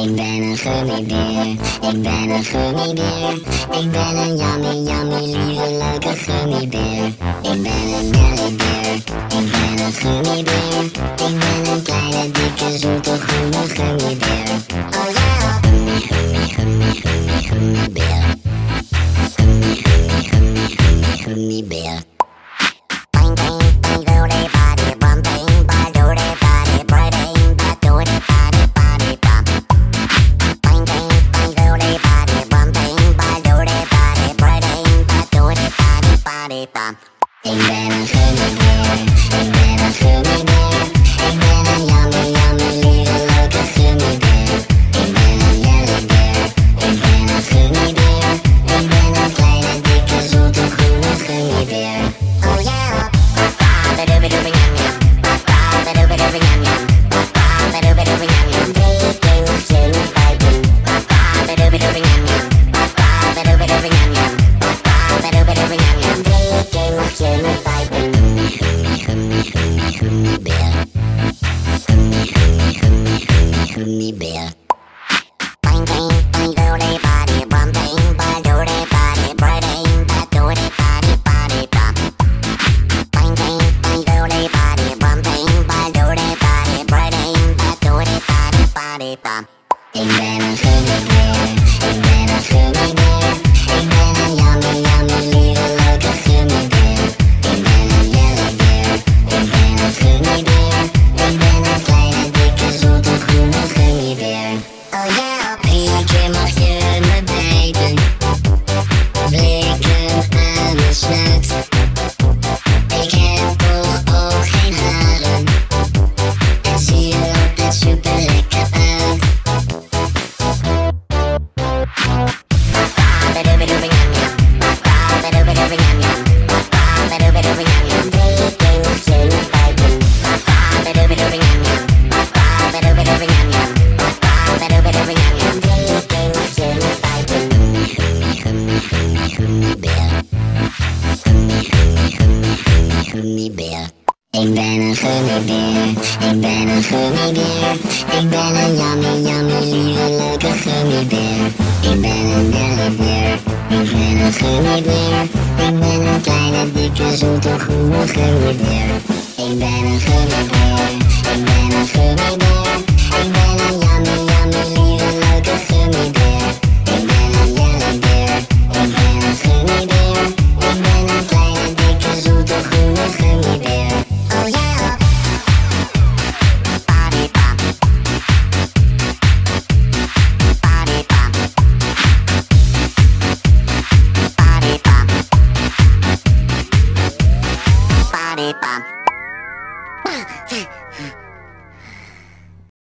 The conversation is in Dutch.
Ik ben een gummibeer, ik ben een gummibeer. Ik ben een yummy, lieve, leuke gummibeer. Ik ben een jellybeer, ik ben een gummibeer. Ik ben een kleine, dikke, zoete, groene gummibeer. Oh ja! Gummibeer. Gummibeer. Ik ben een gummibeer, ik ben een gummibeer. Ik ben een yummy, lieve, leuke gummibeer. Ik ben een jellybeer, ik ben een gummibeer. Ik ben een kleine, dikke, zoete, groene gummibeer. Oh yeah! Gummibeer. Ik ben een gummibeer, ik ben een gummibeer. Ik ben een yummy, lieve, leuke gummibeer. Ik ben een jellybeer, ik ben een gummibeer. Ik ben een kleine, dikke, zoete, groene gummibeer. Oh yeah! 3 keer mag je me bijten, blikken aan mijn snuit. Ik heb toch ook geen haren en zie er altijd super lekker uit. Gummibeer. Ik ben een gummibeer, ik ben een gummibeer. Ik ben een yummy, lieve, leuke gummibeer. Ik ben een jellybeer, ik ben een gummibeer. Ik ben een kleine, dikke, zoete, groene gummibeer. Ik ben een gummibeer, ik ben een gummibeer. Ik ben een yummy, lieve, leuke gummibeer. Ik ben een jellybeer, ik ben een gummibeer. Ik ben een kleine, dikke, zoete, groene gummibeer. Oh yeah! Body bump.